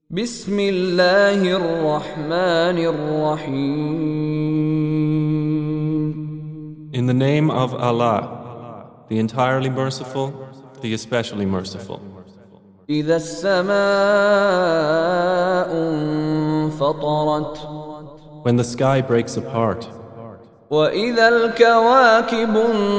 بسم الله الرحمن الرحيم. In the name of Allah, the entirely merciful, the especially merciful. إذا السماء انفطرت When the sky breaks apart, وإذا الكواكب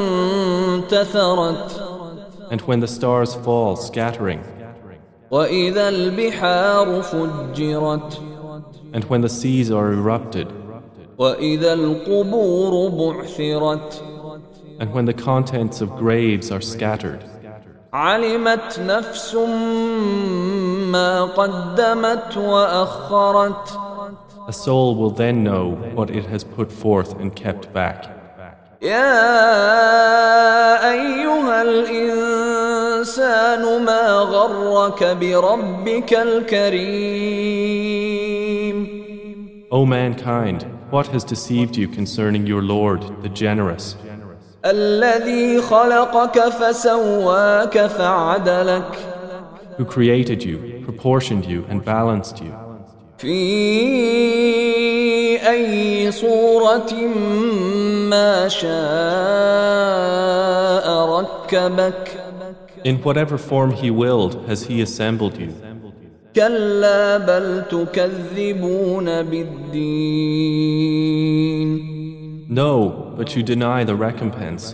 انتثرت and when the stars fall scattering, وإذا البحار فجرت and when the seas are erupted, وإذا القبور بعثرت and when the contents of graves are scattered. علمت نفس ما قدمت وأخرت. A soul will then know what it has put forth and kept back. يا أيها الإنسان ما غرك بربك الكريم. O mankind, what has deceived you concerning your Lord, the generous, الذي خلقك فسواك فعدلك. who created you, proportioned you, and balanced you? في أي صورة ما شاء ركبك. In whatever form He willed has He assembled you. كلا بل تكذبون بالدين. No, but you deny the recompense.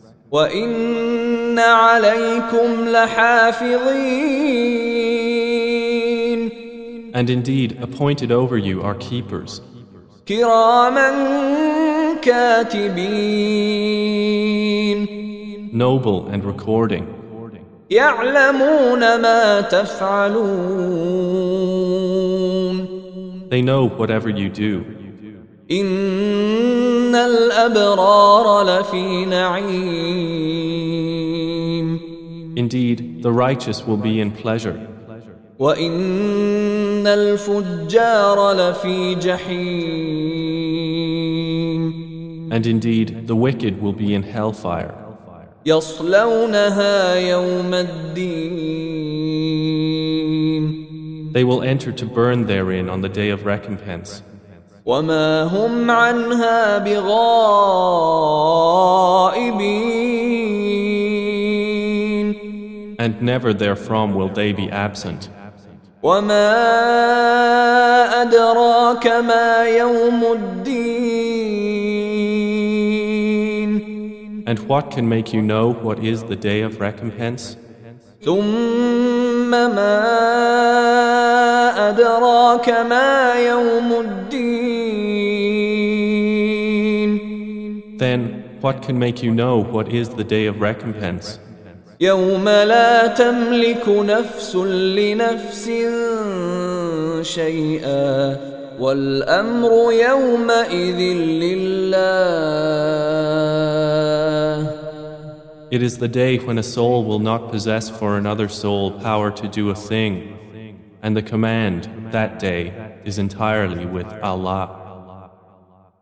وإن عليكم لحافظين. And indeed, appointed over you are keepers, كراما كاتبين. noble and recording. يعلمون ما تفعلون. They know whatever you do. إن الأبرار لفي نعيم. Indeed, the righteous will be in pleasure, وإن الفجار لفي جحيم. and indeed, the wicked will be in hellfire. يصلونها يوم الدين. They will enter to burn therein on the day of recompense, وما هم عنها بغائبين. and never therefrom will they be absent. وما أدراك ما يوم الدين. And what can make you know what is the day of recompense? ثم ما أدراك ما يوم الدين. Then, what can make you know what is the day of recompense? يوم لا تملك نفس لنفس شيئا والأمر يومئذ لله. It is the day when a soul will not possess for another soul power to do a thing, and the command that day is entirely with Allah.